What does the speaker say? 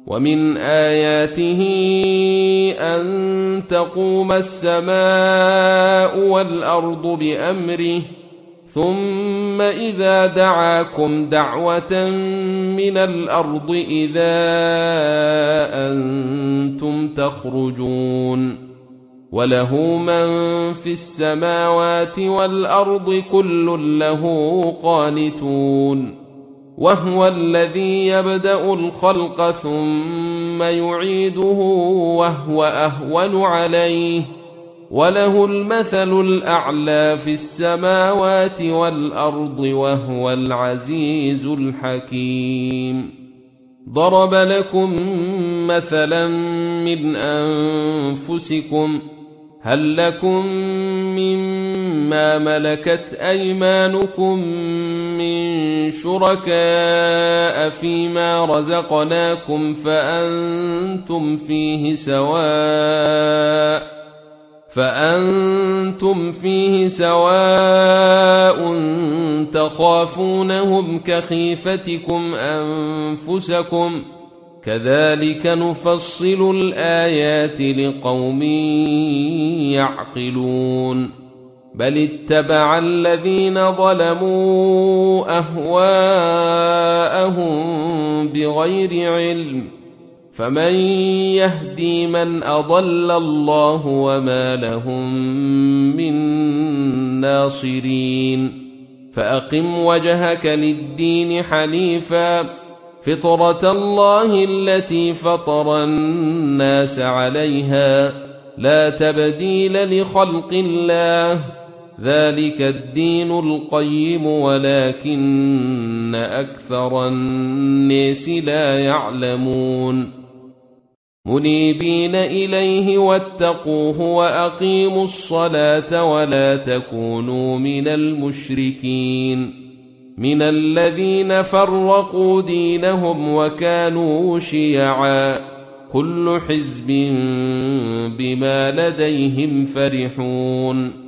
ومن آياته أن تقوم السماء والأرض بأمره ثم إذا دعاكم دعوة من الأرض إذا أنتم تخرجون وله من في السماوات والأرض كل له قانتون وهو الذي يبدأ الخلق ثم يعيده وهو أهون عليه وله المثل الأعلى في السماوات والأرض وهو العزيز الحكيم ضرب لكم مثلا من أنفسكم هل لكم مما ملكت أيمانكم من شركاء فيما رزقناكم فأنتم فيه سواء تخافونهم كخيفتكم أنفسكم كذلك نفصل الآيات لقوم يعقلون بل اتبع الذين ظلموا أهواءهم بغير علم فمن يهدي من أضل الله وما لهم من ناصرين فأقم وجهك للدين حنيفا فطرة الله التي فطر الناس عليها لا تبديل لخلق الله ذلك الدين القيم ولكن أكثر الناس لا يعلمون منيبين إليه واتقوه وأقيموا الصلاة ولا تكونوا من المشركين من الذين فرقوا دينهم وكانوا شيعا كل حزب بما لديهم فرحون